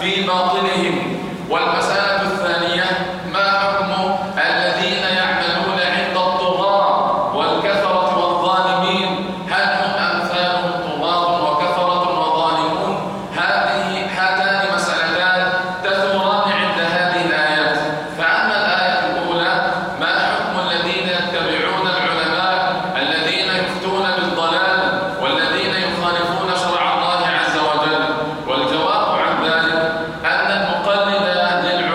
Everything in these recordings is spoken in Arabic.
في باطنهم. والمسألة الثانية: ما حكم الذين يعملون عند الطغاة والكثرة والظالمين؟ هل هم أمثالهم طغاة وكثرة وظالمون؟ هاتان مسألتان تثوران عند هذه الآيات. فأما الآية الأولى: ما حكم الذين يتبعون العلماء الذين يفتون بالضلال والذين يخالفون شرع الله عز وجل؟ والجواب عن ذلك أن المقلد للعلماء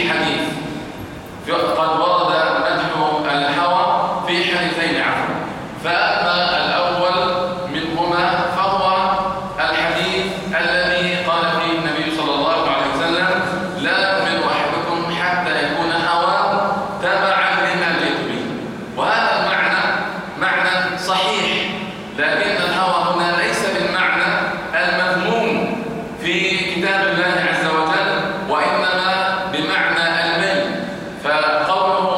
في حديث قد ورد مدح الهوى في حديثين عفوا. فأما الأول منهما فهو الحديث الذي قال فيه النبي صلى الله عليه وسلم: لا يؤمن أحدكم حتى يكون هواه تبعا لما جئت به. وهذا المعنى معنى صحيح، لكن الهوى هنا ليس بالمعنى المذموم في كتاب الله عز وجل، وإنما بمعنى الميل. فقوله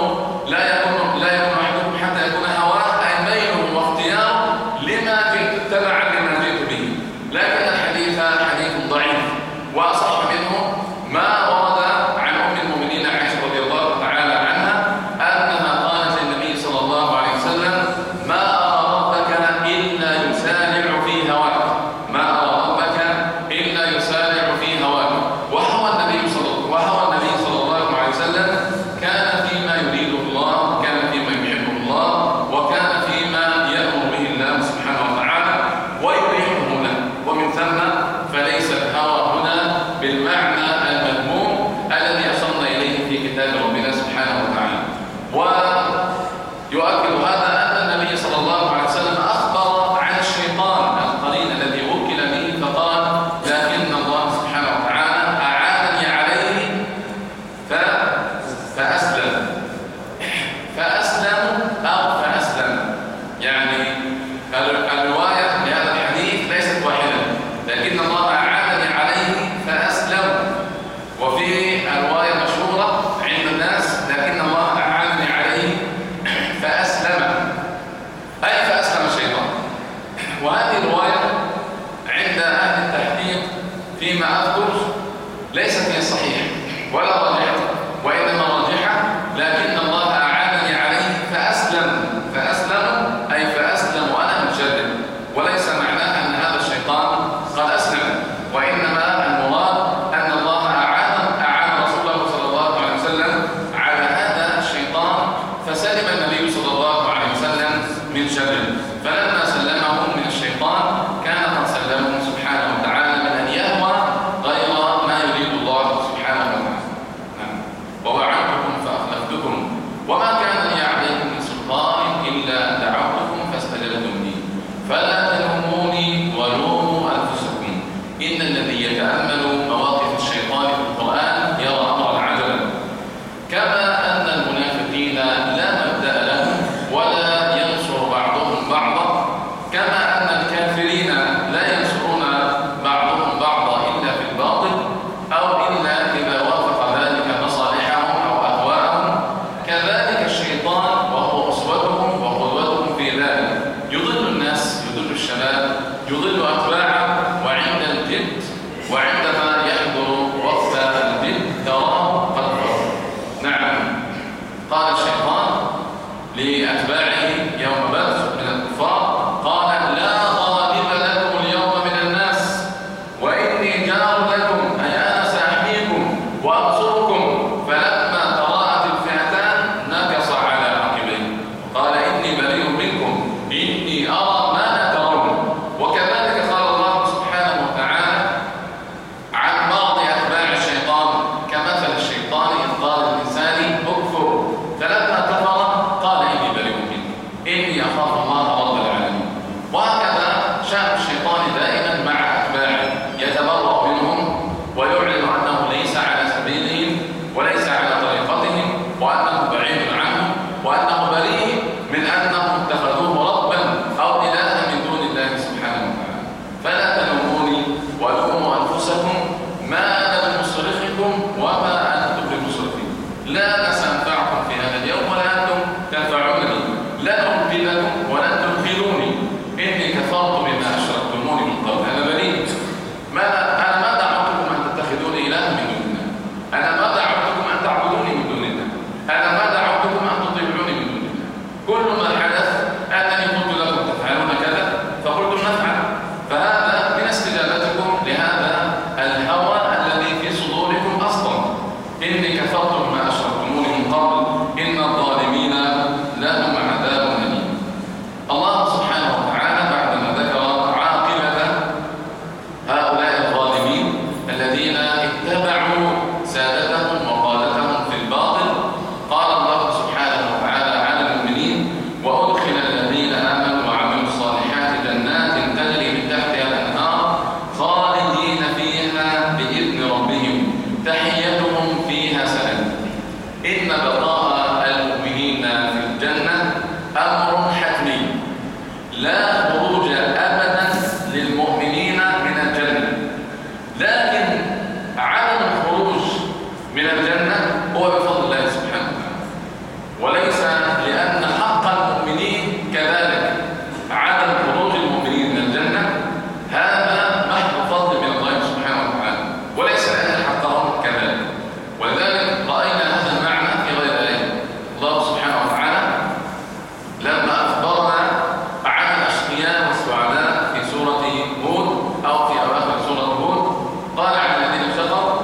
تحيتهم فيها سلام. إن بقاء المؤمنين في الجنة أمر حتمي، لا خروج أبدا للمؤمنين من الجنة، لكن عدم الخروج من الجنة هو بفضل الله سبحانه وتعالى، وليس لأن حق المؤمنين كذلك. عدم خروج المؤمنين من الجنة هذا محض فضل من الله سبحانه وتعالى، وليس لأن حقهم كذلك. ولذلك رأينا هذا المعنى في غير آية. الله سبحانه وتعالى لما أخبرنا عن الأشقياء والسعداء في سورة هود أو في أواخر سورة هود، قال عن الذين شقوا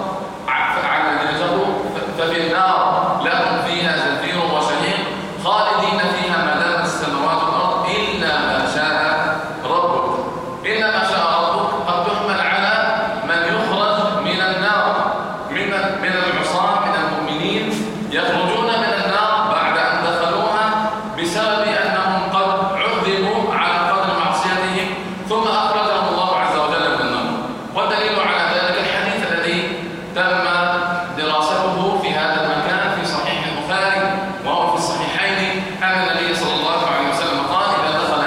ففي النار لهم فيها زفير وشهيق خالدين فيها ما دامت السماوات والأرض إلا ما شاء ربك. إلا ما شاء ربك قد تحمل على من يخرج من النار، من العصاة من المؤمنين يخرجون من النار بعد أن دخلوها بسبب أنهم قد عذبوا على قدر معصيتهم، ثم أخرجهم الله عز وجل من النار. والدليل على ذلك الحديث الذي تم دراسته في هذا المكان في صحيح البخاري وهو في الصحيحين، أن النبي صلى الله عليه وسلم قال: إذا دخل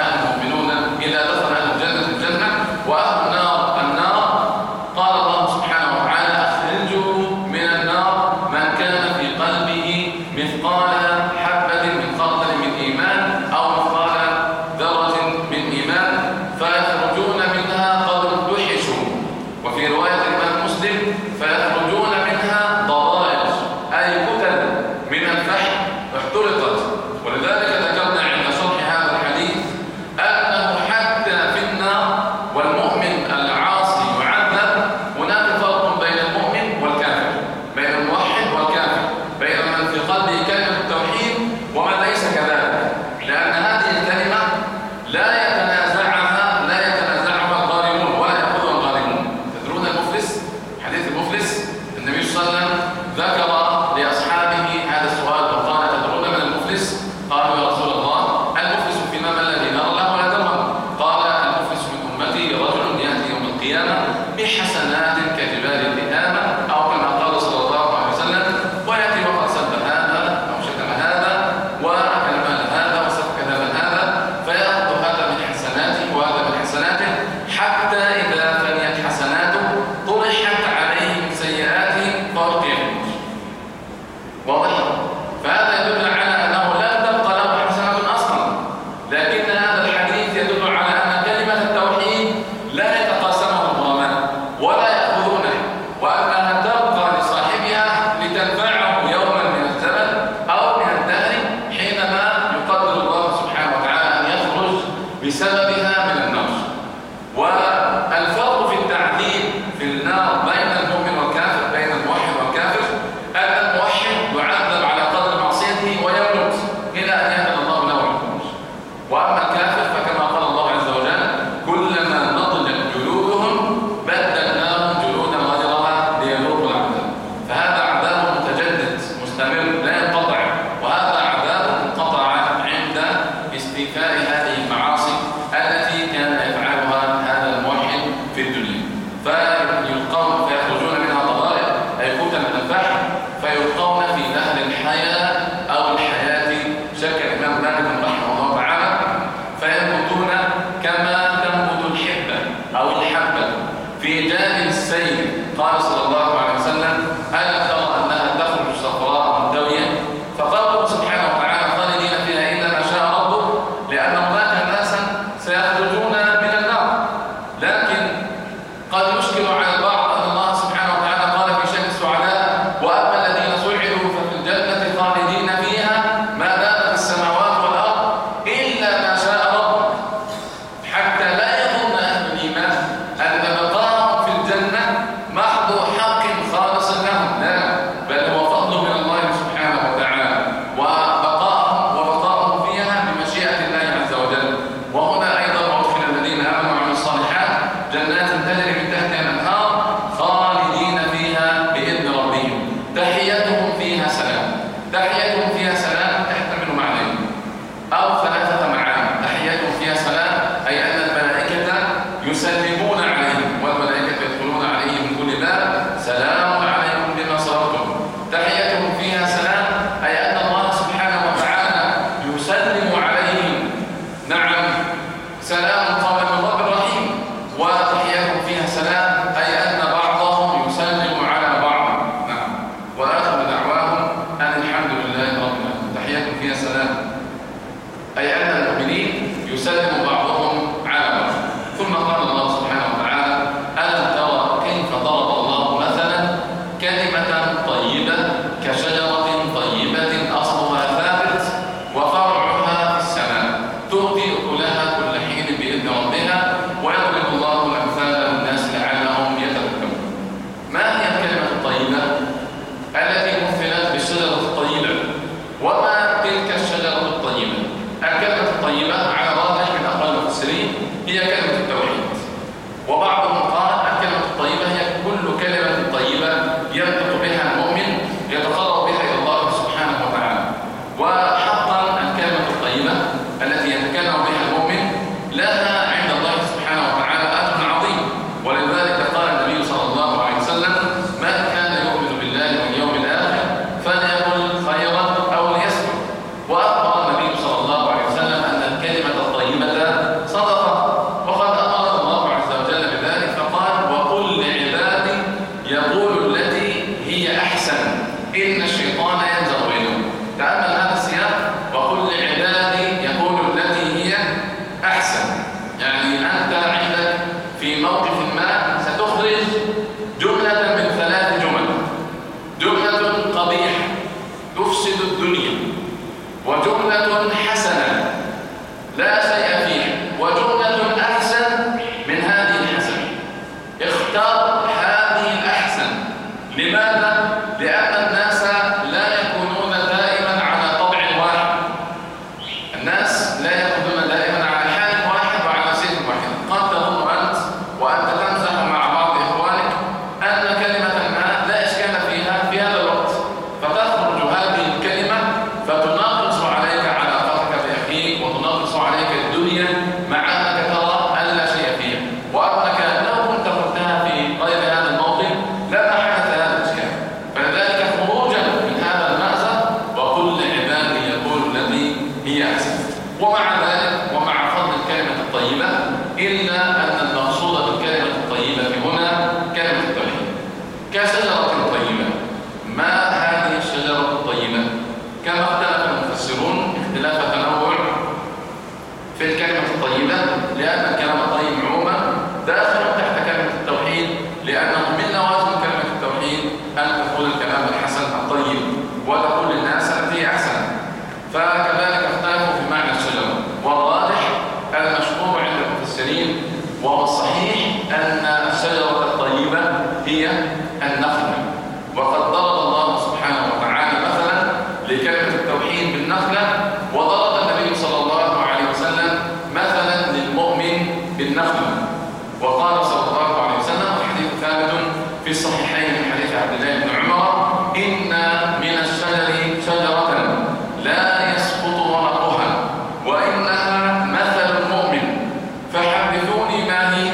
أهل الجنة وأهل النار النار، قال الله سبحانه وتعالى: أخرجوا من النار من كان في قلبه مثقال حبة من خردل من إيمان أو مثقال ذرة من إيمان، فيخرجون منها قد انتحشوا. وفي رواية الإمام مسلم: فيخرجون منها ضرائج، أي كتل من الفحم احترقت. ولذلك ذكرنا عند شرح هذا الحديث أنه حتى في النار والمؤمن العاصي يعذب، هناك فرق بين المؤمن والكافر، بين الموحد والكافر، بين من في قلبه كلمة التوحيد ومن ليس كذلك، لأن هذه الكلمة لا يتنازعها الظالمون ولا يأخذها الظالمون. تدرون المفلس؟ حديث المفلس، النبي صلى الله عليه وسلم ذكر لأصحابه هذا السؤال وقال: تدرون من المفلس؟ قالوا: يا رسول الله، المفلس فيما من الذي نرى له ولا درهم؟ قال: المفلس من أمتي رجل يأتي يوم القيامة بحسنات كجبال التهامة، أو كما قال صلى الله عليه وسلم: ويأتي وقد سب هذا أو شتم هذا وأكل مال هذا وسفك دم هذا، فيأخذ هذا من حسناته وهذا من حسناته، حتى إذا فنيت حسناته طرحت عليه من سيئاته فألقي في النار. واضح؟ فهذا يدل على أنه لم تبقى له حسنة أصلا، لكن هذا الحديث يدل على أن كلمة التوحيد لا يتقاسمها الظلماء ولا يأخذونه، وأنها تبقى لصاحبها لتنفعه يوما من الزمن أو من الدهر، حينما يقدر الله سبحانه وتعالى أن يخرج بسببها من النار. والفرق في التعذيب في النار بين المؤمن والكافر، بين الموحد والكافر، أن الموحد يعذب على قدر معصيته ويموت إلى أن يأذن الله له الخروج، وأما الكافر فكما قال الله عز وجل: كلما نضجت جلودهم بدلناهم جلودا غيرها ليذوقوا العذاب. فهذا عذاب متجدد مستمر لا ينقطع، وهذا عذاب انقطع عند استيفاء هذه المعاصي التي كان يفعلها هذا الموحد في الدنيا. فيخرجون منها ضرائب، أي كتل من الفحم، فيلقون في نهر الحياة أو الحياة، شك الإمام مالك رحمه الله تعالى، فينبتون كما تنبت الحبة أو الحبة في جانب السيل. قال صلى الله عليه وسلم: ألا ترى أنها تخرج صفراء منتوية؟ فقال سبحانه وتعالى: خالدين فيها إلا ما شاء ربك، لأن هناك ناسا سيخرجون من النار. لكن قد يشكل على البعض أن الله سبحانه وتعالى قال في شأن السعداء: وأما الذين سعدوا ففي الجنة خالدين فيها ما دامت السماوات والأرض إلا ما شاء ربك، حتى لا يظن أهل الإيمان أن بقاءهم في الجنة محض حق خالص لهم، لا، بل هو فضل من الله سبحانه وتعالى، وبقاءهم فيها بمشيئة الله عز وجل. وهنا أيضا أدخل الذين آمنوا وعملوا الصالحات جنات تجري من تحتها الأنهار خالدين فيها بإذن ربهم، تحيتهم فيها سلام. تحيتهم فيها سلام تحتمل معنيين أو ثلاثة معاني. تحيتهم فيها سلام أي أن الملائكة يسلمون عليهم، والملائكة يدخلون عليهم من كل باب: سلام عليكم بما صبرتم فيها سلام، أي أن المؤمنين يسلم بعضهم على بعض. ثم قال الله سبحانه وتعالى: ألم ترى كيف ضرب الله مثلا كلمة طيبة كشجرة طيبة أصلها ثابت وفرعها في السماء تؤتي أكلها كل حين بإذن ربها ويضرب الله الأمثال للناس لعلهم يتذكرون. ما هي الكلمة الطيبة التي مثلت بالشجرة الطيبة؟ وما تلك الشجرة الطيبة؟ الكلمة الطيبة على راجح من أقوال المفسرين هي كلمة التوحيد، وبعضهم قال الكلمة الطيبة هي كل كلمة طيبة ينطق بها المؤمن يتقرب بها إلى الله سبحانه وتعالى. وحقا الكلمة الطيبة التي يتكلم بها المؤمن لها عند الله سبحانه وتعالى أجر عظيم، ولذلك قال النبي صلى الله عليه وسلم: من كان يؤمن بالله واليوم الآخر فليقل خيرا أو ليسكت. وأخبر النبي صلى الله عليه وسلم أن الكلمة الطيبة صدقة، وقد أمر الله عز وجل بذلك فقال: وقل لعبادي يقول التي هي أحسن إن الشيطان ينزغ بينهم. تأمل هذا السياق: وقل لعبادي يقول التي هي أحسن، يعني أنت عندك في موقف ما ستخرج جملة من 3 جمل: جملة قبيحة تفسد الدنيا، وجملة حسنة لا شيء فيها، وجملة أحسن من هذه الحسنة. اختار هذه الأحسن. لماذا؟ لأن الناس لا يكونون دائما على طبع واحد، الناس لا يكونون دائما على حال واحد وعلى سير واحد. قد تظن أنت وأنت تمزح مع بعض إخوانك أن كلمة ما لا إشكال فيها في هذا الوقت، فتخرج هذه الكلمة فتناقص عليك علاقتك بأخيك وتناقص عليك الدنيا مع أنك ترى أن لا شيء فيها، وأنك لو كنت قلتها في غير هذا الموطن لما حدث هذا الإشكال. فلذلك خروجا من هذا المأزق وكل عبادي يقول الذي هي أحسن. ومع ذلك ومع فضل الكلمة الطيبة إلا أن المقصود بالكلمة الطيبة هنا كلمة التوحيد كشجرة طيبة. ما هذه الشجرة الطيبة؟ كما اختلف المفسرون اختلاف تنوع في الكلمة الطيبة، لأن الكلام الطيب عموما داخل تحت كلمة التوحيد، لأنه من لوازم كلمة التوحيد أن تقول الكلام الحسن الطيب وتقول للناس التي هي أحسن. فكذلك اختلفوا في معنى الشجرة، والراجح المشهور عند المفسرين وهو الصحيح أن الشجرة الطيبة هي النخلة. وقد ضرب الله سبحانه وتعالى مثلا لكلمة التوحيد بالنخلة، وضرب النبي صلى الله عليه وسلم مثلا للمؤمن بالنخلة. وقال صلى الله عليه وسلم، الحديث ثابت في الصحيحين من حديث عبد الله بن عمر: إن من الشجر شجرة لا يسقط ورقها وإنها مثل المؤمن فحدثوني ما هي.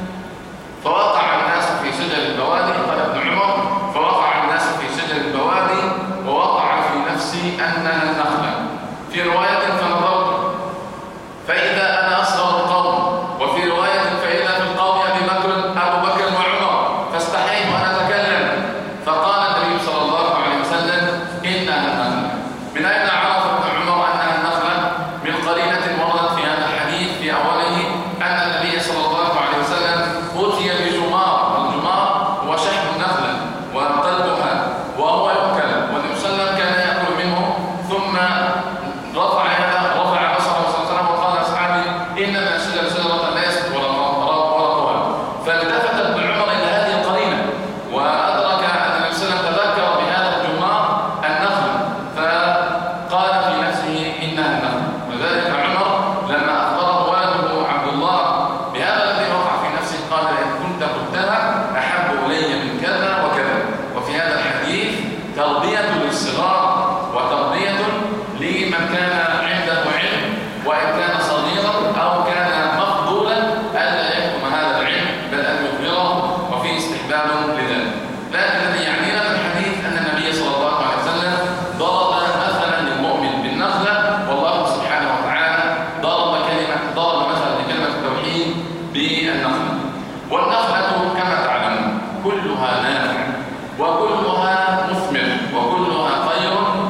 فوقع الناس في شجر البوادي، قال ابن عمر: فوقع الناس في شجر البوادي ووقع في نفسي أنها النخلة. في رواية فنظرت فإذا أنا أصغر القوم، وفي رواية فإذا في القوم أبو بكر وعمر، فاستحيت أن أتكلم. فقال النبي صلى الله عليه وسلم: إنها النخلة. من أين عرف ابن عمر أنها النخلة؟ من قرينة وردت في هذا الحديث في أوله أن النبي صلى الله عليه وسلم أتي بجمار. الجمار هو شحم النخلة وقلبها وهو يؤكل، والنبي صلى الله عليه وسلم كان يأكل منه، ثم رفع بصره صلى الله عليه وسلم وقال لأصحابه: إن من الشجر شجرة لا يسقط ورقها. فالتفت ابن عمر إلى هذه القرينة وأدرك أن النبي صلى الله عليه وسلم تذكر بهذا الجمار النخل، فقال في نفسه: إنها النخل. ولذلك عمر لما أخبره والده عبد الله بهذا الذي وقع في نفسه قال: إن كنت قلتها أحب إلي من كذا وكذا. وفي هذا الحديث تربية للصغار وتربية لمن كان عنده علم، وإن كان صغيرا أو كان مقبولا ألا يحكم هذا العلم بل أن يظهره، وفيه استحباب لذلك. لكن الذي يعنينا من الحديث أن النبي صلى الله عليه وسلم ضرب مثلا للمؤمن بالنخلة، والله سبحانه وتعالى ضرب مثلا لكلمة التوحيد بالنخلة. والنخلة كما تعلمون كلها نافع وكلها مثمر وكلها خير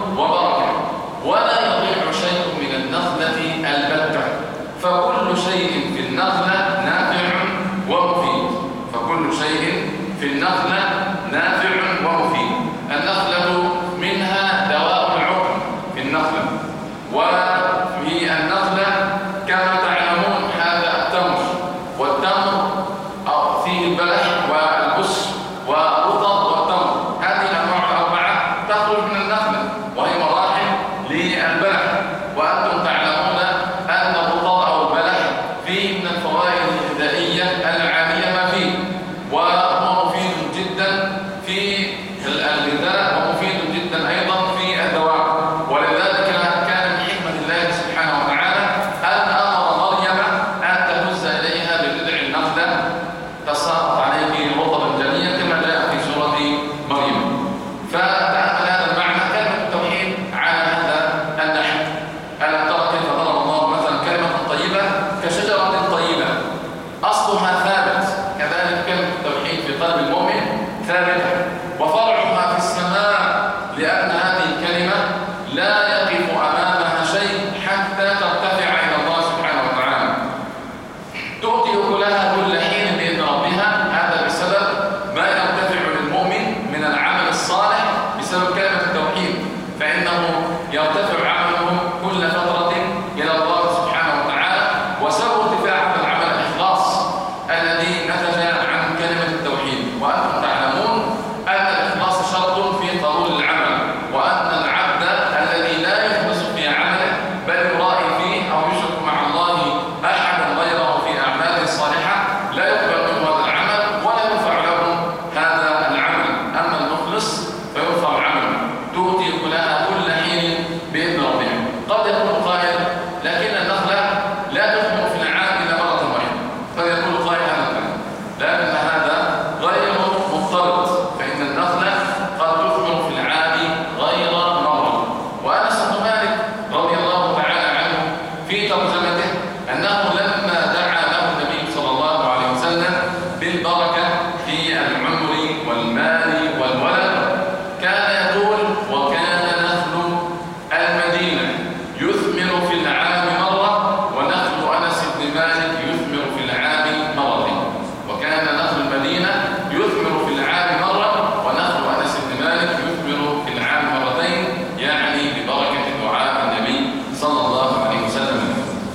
أن هذه الكلمة لا يقف أمامها شيء حتى ترتفع إلى الله سبحانه وتعالى. تؤتي أكلها كل حين بإذن ربها. هذا بسبب ما يرتفع للمؤمن من العمل الصالح بسبب كلمة التوحيد، فإنه يرتفع عمله كل فترة إلى الله سبحانه وتعالى. وسبب ارتفاع هذا العمل الإخلاص الذي نتج عن كلمة التوحيد. وأنتم تعلمون أن الإخلاص شرط في قبول العمل، وأن العبد الذي لا يخلص في عمله بل يرائي فيه أو يشرك مع الله أحدا غيره في أعماله الصالحة لا يقبل منه هذا العمل ولا ينفع له هذا العمل. أما المخلص فيرفع عمله. تؤتي أكلها كل حين بإذن ربها. قد يكون قائل لكن النخلة لا تثمر في العام إلا مرة واحدة. قد يقول قائل هذا الكلام، لكن هذا غير مضطرد، فإن النخلة قد تثمر في العام غير مرة. وأنس بن مالك رضي الله تعالى عنه في ترجمته أنه لما دعا له النبي صلى الله عليه وسلم بالبركة في العمر والمال والولد كان يقول: وكان نخل المدينة يثمر في العام مرة، ونخل أنس بن مالك يثمر في العام مرتين. وكان نخل المدينة يثمر في العام مرة، ونخل أنس بن مالك يثمر في العام مرتين، يعني ببركة دعاء النبي صلى الله عليه وسلم.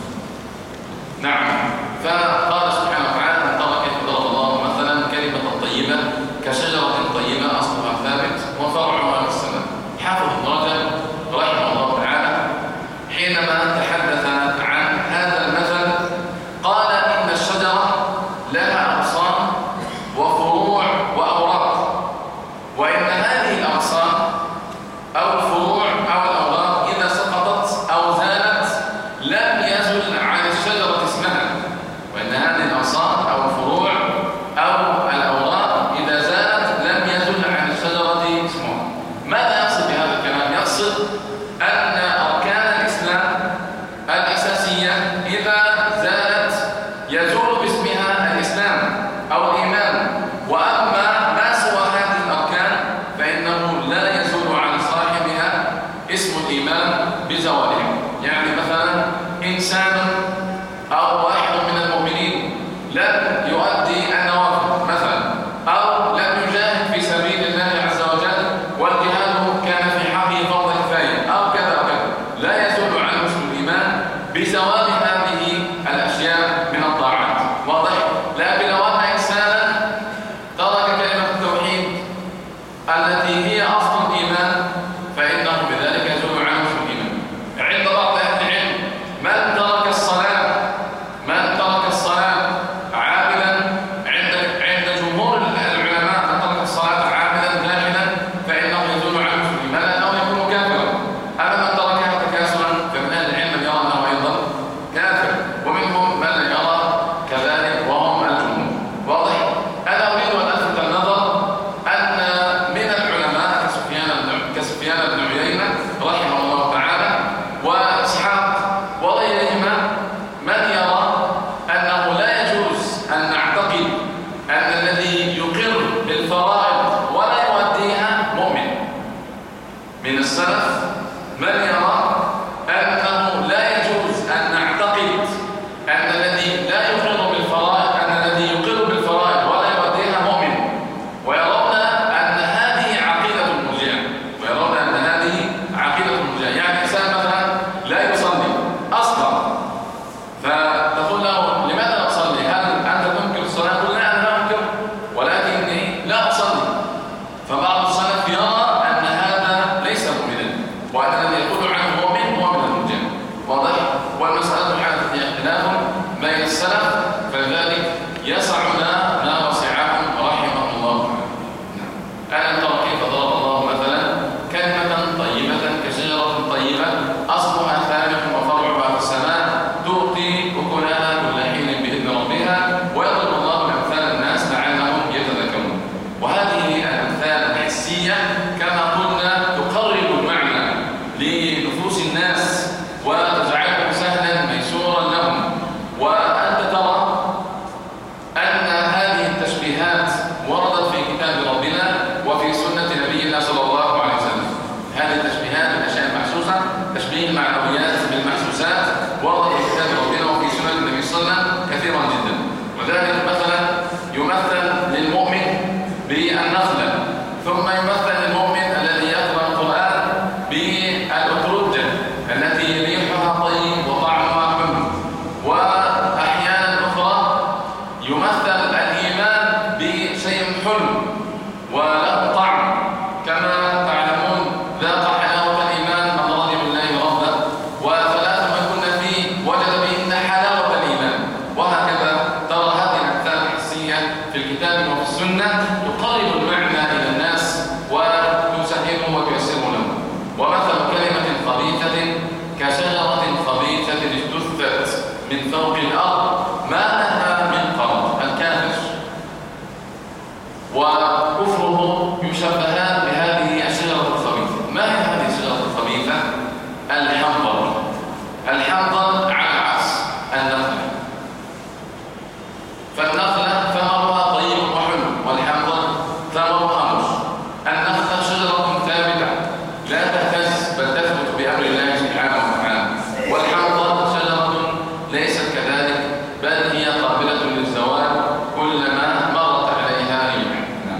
نعم. فقال سبحانه وتعالى: من ترك ضرب الله مثلا كلمة طيبة كشجرة طيبة أصلها ثابت وفرعها في السماء. حافظ ابن رجب رحمه الله تعالى حينما تحدث عن هذا المثل قال: إن الشجرة لها أغصان وفروع وأوراق، وإن هذه الأغصان أو الفروع أو الأوراق إذا سقطت أو زالت لم يزل عن الشجرة اسمها. وإن هذه الأغصان أو الفروع أو الأوراق إذا زالت لم يزل عن الشجرة اسمها. ماذا يقصد بهذا الكلام؟ يقصد أن أركان الإسلام الأساسية إذا زالت يزول باسمها الإسلام أو الإيمان، وأما ما سوى هذه الأركان فإنه لا يزول عن صاحبها اسم الإيمان بزوالها. يعني مثلا إنسان أو واحد من المؤمنين لم يؤدي النوافل مثلا، أو لم يجاهد في سبيل الله عز وجل والجهاد كان في حقه فرض كفاية أو كذا وكذا، لا يزول عنه اسم الإيمان بزوال هذه الأشياء من الطاعات. واضح؟ لكن لو أن إنسانا ترك كلمة التوحيد التي هي أصل الإيمان فإنه بذلك يزول عنه اسم الإيمان. عند بعض أهل العلم من ترك الصلاة عاملا، عند جمهور العلماء من ترك الصلاة عاملا جاهلا فإنه يزول عنه اسم الإيمان لأنه يكون كافرا. أما من تركها تكاسلا فمن أهل العلم يرى أنه أيضا كافر، ومنهم من لا يرى كذلك وهم الجمهور. واضح؟ أنا أريد أن ألفت النظر أن من العلماء كسفيان بن عيينة رحمه الله تعالى وإسحاق وغيرهما من يرى أنه لا يجوز أن نعتقد أن الذي يقر بالفرائض ولا يؤديها مؤمن. من السلف من يرى أنه لا يجوز أن نعتقد أن الذي لا يقر بالفرائض ولا يؤديها مؤمن، ويرون أن هذه عقيدة المرجئة. يعني إنسان مثلا لا يصلي أصلا، فتقول له: لماذا لا أصلي؟ هل أنت تنكر الصلاة؟ قل: لا، أنا لا أنكر ولكني لا أصلي. فبعض السلف يرى أن هذا ليس مؤمنا، وأن الذي يقول عنه مؤمن هو من المرجئة. واضح؟ والمسألة حدث فيها اختلاف بين السلف، فذلك يسعنا ما وسعهم رحمه الله. ألم تر كيف ضرب الله مثلا كلمة طيبة كشجرة طيبة أصلها ثابت وفرعها في السماء تؤتي أكلها كل حين بإذن ربها، ويضرب الله الأمثال الناس لعلهم يتذكرون. وهذه الأمثال الحسية كما قلنا تقرب المعنى لنفوسنا ذاق حلاوة الإيمان من رضي بالله ربا، وثلاث من كنا فيه وجد بهن حلاوة الإيمان. وهكذا ترى هذه الأمثال الحسية في الكتاب وفي السنة تقرب المعنى إلى الناس وتسهله وتيسره لهم. ومثل كلمة خبيثة كشجرة خبيثة اجتثت من فوق الأرض ما لها من قرار. الكافر وكفره يشبهان بهذه الشجرة الخبيثة. ما هي هذه الشجرة الخبيثة؟ الحنظل. الحنظل على عكس النخلة، فالنخلة ثمرها طيب وحلو، والحنظل ثمرها مر. النخلة شجرة ثابتة لا تهتز بل تثبت بأمر الله سبحانه وتعالى، والحنظل شجرة ليست كذلك بل هي قابلة للزوال كلما مرت عليها ريح.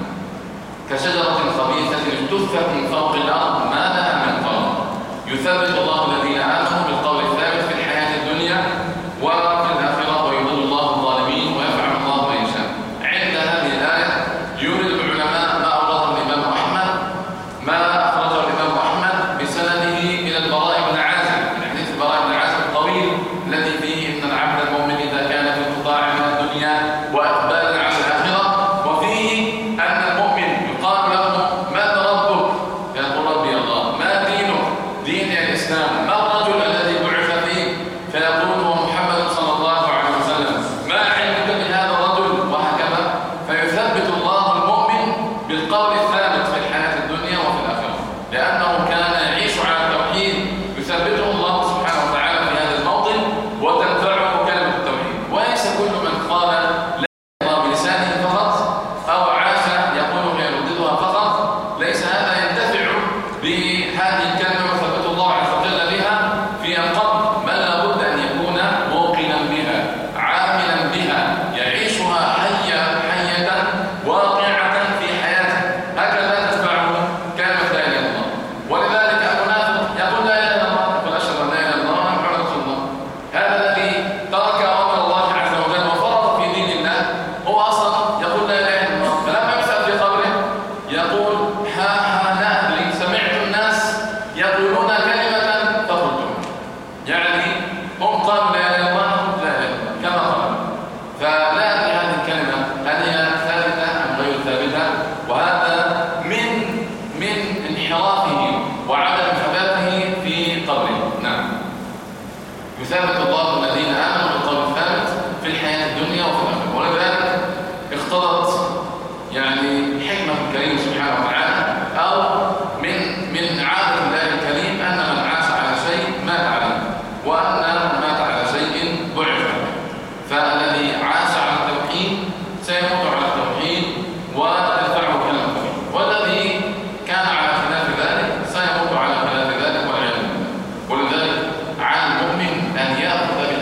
كشجرة خبيثة اجتثت من فوق الأرض ما لها من قرار. يثبت الله الذين آمنوا بالقول الثابت في الحياة الدنيا وفي الآخرة، ويضل الله الظالمين ويفعل الله ما يشاء. عند هذه الآية يورد العلماء ما أورده الإمام أحمد، ما أخرجه الإمام أحمد بسنده إلى البراء بن عازب، من حديث البراء بن عازب الطويل الذي فيه إن العبد المؤمن إذا كان في انقطاع من الدنيا وإقبال على الآخرة، وفيه أن المؤمن يقال له ما ربك؟ يقول ربي الله. ما دينك؟ دين الإسلام. ما الرجل الذي بعث فيه؟ فيقول هو محمد صلى الله عليه وسلم. ما علمك بهذا الرجل؟ وهكذا. فيثبت الله المؤمن بالقول الثابت في الحياة الدنيا وفي الآخرة، لأنه كان يعيش على التوحيد يثبته الله سبحانه وتعالى في هذا الموطن وتنفعه كلمة التوحيد. وليس كل من قال لا الله بلسانه فقط أو عاش يقول يرددها فقط، ليس هذا ينتفع بهذه الكلمة وثبت الله عز وجل بها في القلب، بل لابد أن يكون موقنا بها عاملا بها يعيشها حية واقعة في حياته، هكذا تتبعه كلمة لا إله إلا الله. ولذلك المنافق يقول لا إله إلا الله، يقول أشهد أن لا إله إلا الله محمد رسول الله. هذا الذي ترك أمر الله عز وجل وفرط في دين الله هو أصلا يقول لا إله إلا الله، فلما يسأل في قبره يقول ها لا أدري، سمعت الناس يقولون كلمة فقلتم. يعني هم قالوا لا إله إلا الله، قلت لا إله إلا الله كما قالوا. فلا أدري هذه الكلمة هل هي ثابتة أم غير ثابتة، وهذا من انحرافه وعدم ثباته في قبره. نعم. يثبت الله الذين آمنوا بالقول الثابت في الحياة الدنيا وفي الآخرة. ولذلك اقتضت يعني حكمة الكريم سبحانه وتعالى أو من عادة الله الكريم أن من عاش على شيء مات عليه، وأن من مات على شيء بعث عليه. فالذي عاش على التوحيد سيموت على التوحيد وتنفعه كلمة التوحيد، والذي كان على خلاف ذلك سيموت على خلاف ذلك والعياذ بالله. ولذلك على المؤمن أن يأخذ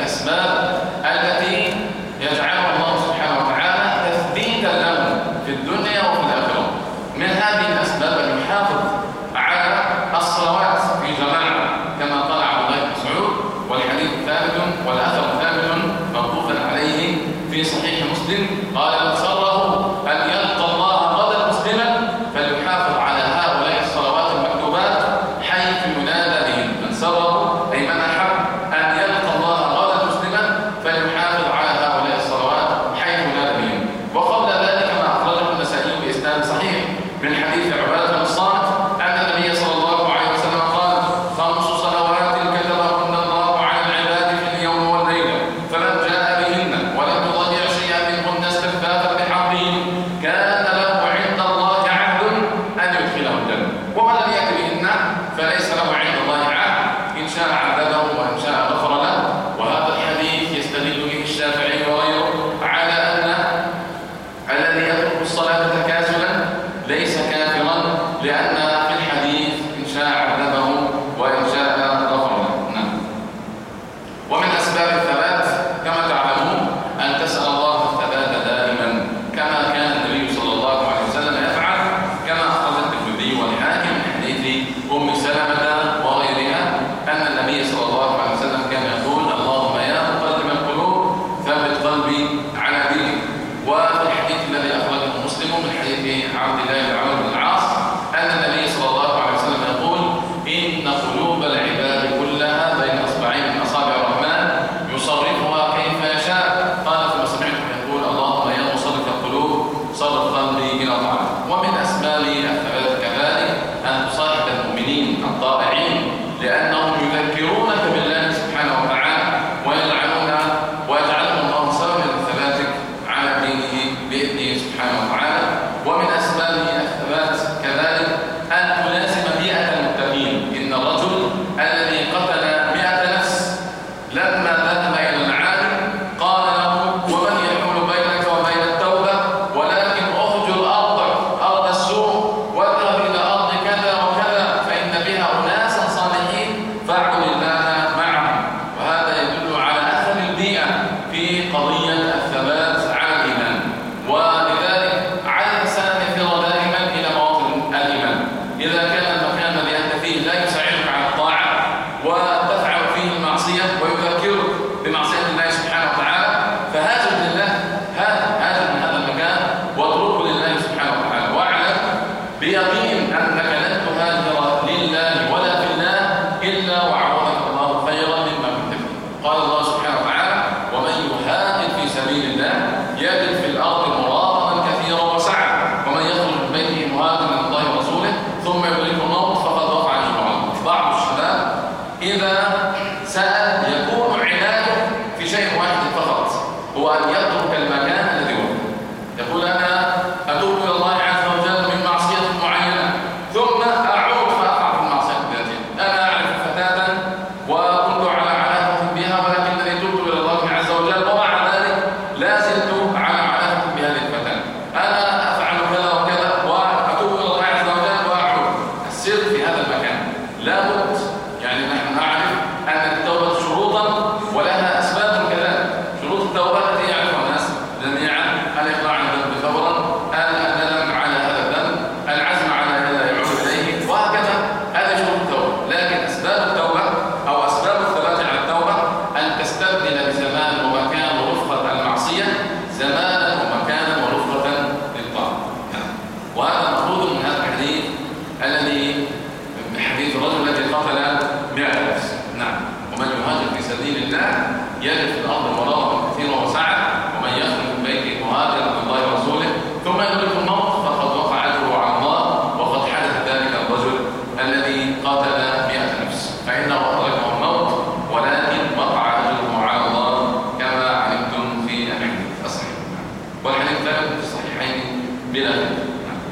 لابد يعني نحن نعرف أن التوبة شروطا ولها أسباب كذلك. شروط التوبة التي يعرفها الناس جميعا: الإقلاع عن الذنب فورا، الندم على هذا الذنب، العزم على ألا يعود إليه، وهكذا. هذه شروط التوبة. لكن أسباب التوبة أو أسباب الثبات على التوبة أن تستبدل بزمان ومكان ورفقة المعصية زمانا ومكانا ورفقة للطاعة. وهذا مأخوذ من هذا الحديث الذي حديث الرجل الذي قتل 100 نفس. نعم. ومن يهاجر في سبيل الله يجد في الأرض مراغما كثيرا وسعة، ومن يخرج من بيته مهاجرا إلى الله ورسوله ثم يدركه الموت فقد وقع أجره على الله، وقد حدث ذلك الرجل الذي قتل 100 نفس فإنه أدركه الموت ولكن وقع أجره على الله كما علمتم في الحديث الصحيح. والحديث ثابت في الصحيحين بلا خلاف.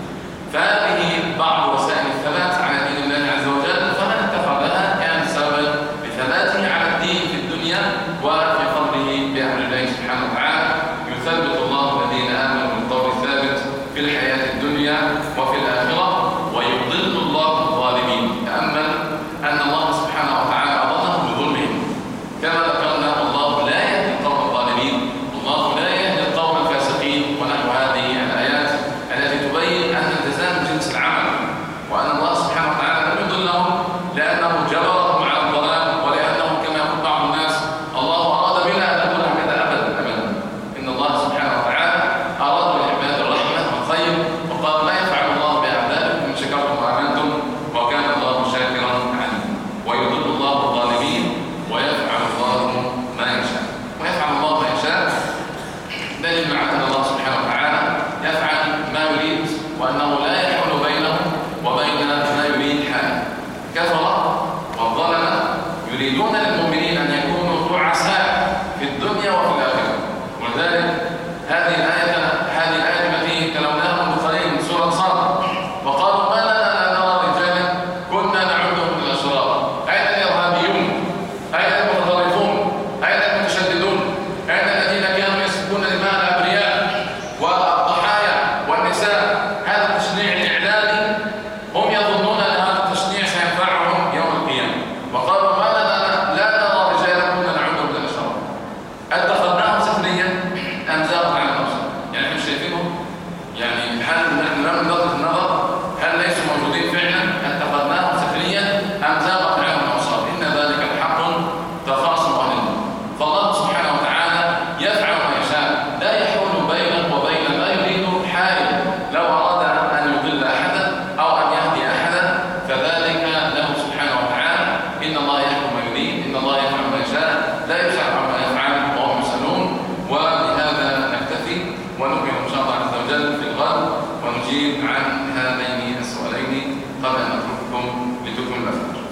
فهذه بعض وسائل الثبات على دين الله عز وجل، فمن اتخذها كان سببا لثباته على الدين في الدنيا وفي قلبه بأمر الله سبحانه وتعالى. يثبت الله الذين آمنوا بالقول الثابت في الحياة الدنيا وفي الآخرة، ويضل الله الظالمين. تأمل أن الله سبحانه وتعالى أضلهم بظلمهم، كما ذكرنا الله لا يهدي القوم الظالمين، الله لا يهدي القوم الفاسقين، ونحو هذه الآيات التي تبين أن الجزاء من جنس العمل، وأن الله سبحانه وتعالى لم يضلهم لأنه جبرهم على الضلال، ولأنهم كما يقول بعض الناس الله أراد بنا أن نكون هكذا. أبدا أبدا. إن الله سبحانه وتعالى أراد لعباد الرحمة والخير، وقال ما يفعل الله بأعدائكم إن شكرتم وآمنتم وكان الله شاكرا عليما. ويضل الله الظالمين ويفعل الله ما يشاء. ويفعل الله ما يشاء دليل على أن الله سبحانه وتعالى يفعل ما يريد، وأنه لا يحول بينه وبين ما يريد حاله. كفر والظلمة يريدون للمؤمنين أن يكونوا تعساء في الدنيا وفي الآخرة. ولذلك هذه الآية التي تلوناها البخاري من سورة صاد: وقالوا ما لنا لا نرى رجالا كنا نعدهم من الأشرار. أين الإرهابيون؟ أين المتطرفون؟ أين المتشددون؟ أين الذين كانوا يسفكون دماء الأبرياء والضحايا والنساء؟ هذا التشنيع الإعلامي هم يظنون أن هذا التشنيع سينفعهم يوم القيامة. وقالوا ما لنا لا نرى رجالا كنا نعدهم من الأشرار. اتخذناهم سخريا أم زاغت على الأبصار؟ يعني احنا شايفينهم، يعني هل نحن لم ندرك النظر؟ هل ليسوا موجودين فعلا؟ اتخذناهم سخريا أم زاغت عليهم الأبصار؟ إن ذلك الحق تخاصم أهل النار. فالله سبحانه وتعالى يفعل ما يشاء، لا يحول بينه وبين ما يريد حائل. لو أراد أن يضل أحدا أو أن يهدي أحدا فذلك له سبحانه وتعالى. إن الله يحكم ما يريد، إن الله يفعل ما يشاء، لا يسأل عما يفعل وهم يسألون. وبهذا نكتفي، ونكمل إن شاء الله عز وجل في الغد ونجيب عن هذين السؤالين قبل أن نترككم لتكملوا الأفكار.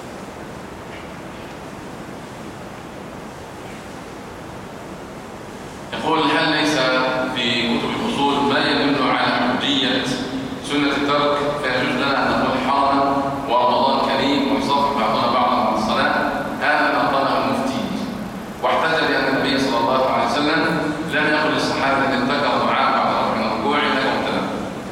يقول: هل ليس في كتب الأصول ما يدل على حجية سنة الترك فيجوز لنا أن نقول حرما ورمضان كريم ويصافح بعضنا بعضا عن الصلاة؟ هذا ما قاله المفتي، واحتج بأن النبي صلى الله عليه وسلم لم يقل للصحابة الذين ذكروا دعاء بعد رفع الركوع إنكم ابتلوا.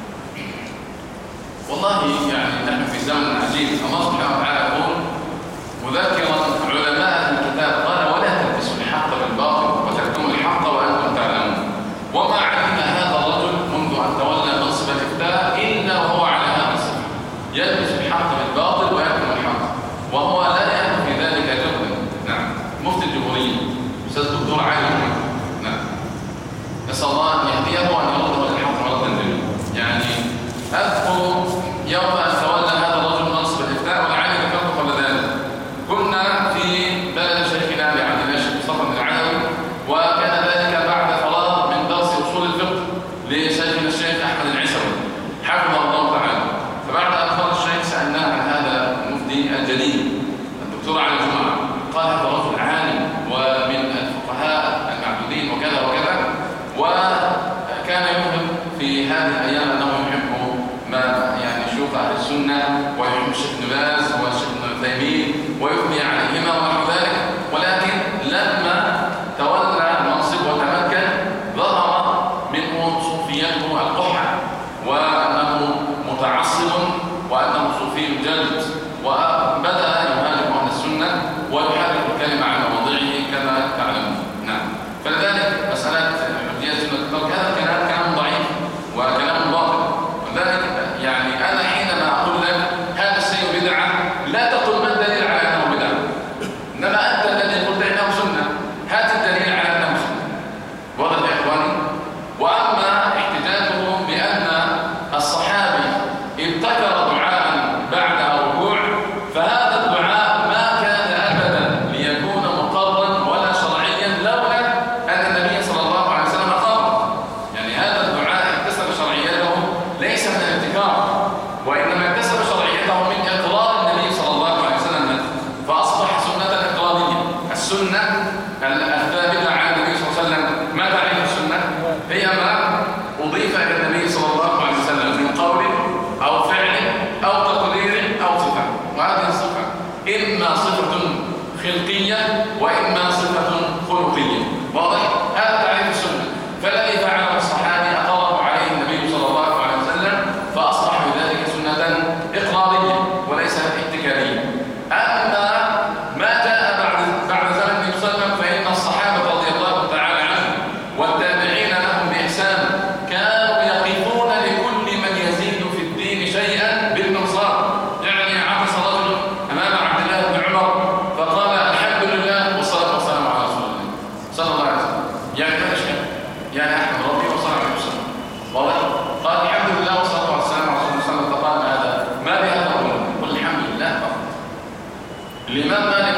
والله يعني نحن في زمن عجيب. الله سبحانه وتعالى يقول مذكرا علماء الكتاب قال: ولا تلبسوا الحق بالباطل وتكتموا الحق وأنتم تعلمون. وما علم هذا الرجل منذ أن تولى منصب الإفتاء إلا وهو على هذا الصفة، يلبس الحق بالباطل ويكتم الحق، وهو لا يعلم في ذلك جهدا. نعم. مفتي الجمهورية أستاذ الدكتور علي محمد، نعم، نسأل الله أن يهديه وأن يرده الحق مرة جميلة. يعني أذكر يوم أن تولى هذا الرجل منصب الإفتاء، ولعلي ذكرته قبل ذلك، كنا في بلد شيخنا لعبد الله الشيخ مصطفى بن العلوي، وكان ذلك بعد فراغ من درس أصول الفقه لشيخنا الشيخ أحمد العيسوي حفظه الله تعالى. فبعد أن خرج الشيخ سألناه عن هذا المفتي الجليل الدكتور علي جمعة. قال: هذا رجل عالم ومن الفقهاء المعدودين وكذا وكذا، وكان يفهم في هذه الأيام أنه يحب ما يعني شيوخ أهل السنة، ويحب الشيخ ابن باز والشيخ ابن عثيمين ويثني عليهما ونحو ذلك. ولكن لما تولى المنصب وتمكن ظهر منه صوفيته القحة، وأنه متعصب وأنه صوفي جلد، وبدأ لا تقل ما الدليل على أنه بدعة، إنما أنت الذي قلت إنه سنة، هات الدليل على أنه سنة. واضح يا إخواني؟ وأما احتجاجهم بأن الصحابي ابتكر دعاء بعد الركوع، فهذا الدعاء ما كان أبدا ليكون مقرا ولا شرعيا لولا أن النبي صلى الله عليه وسلم قال. يعني هذا الدعاء اكتسب شرعيته ليس من الابتكار، وإنما اكتسب شرعيته من إقرار النبي صلى الله عليه وسلم، فأصبح سنة إقرارية. السنة الثابتة عن النبي صلى الله عليه وسلم، ما تعرف السنة؟ هي ما أضيف إلى النبي صلى الله عليه وسلم من قول أو فعل أو تقرير أو صفة. وهذه الصفة إما صفة خلقية وإما صفة خلقية. واضح؟ هذا تعريف السنة. فالذي فعله الصحابي أقره عليه النبي صلى الله عليه وسلم، فأصبح بذلك سنة إقرارية وليس ابتكارية. أما ما جاء بعد زمن النبي صلى الله عليه وسلم، فإن الصحابة رضي الله تعالى عنهم والتابعين لهم بإحسان كانوا يقفون لكل من يزيد في الدين شيئا بالمنصار. يعني عطس رجل أمام عبد الله بن عمر فقال الحمد لله والصلاة والسلام على رسول الله صلى الله عليه وسلم. يعني هذا شيء، يعني أحمد ربي وصلى الله عليه وسلم. واضح؟ قال الحمد لله والصلاة والسلام على رسول الله صلى الله عليه وسلم. فقال هذا ما بهذا الرجل؟ قل الحمد لله فقط. الإمام مالك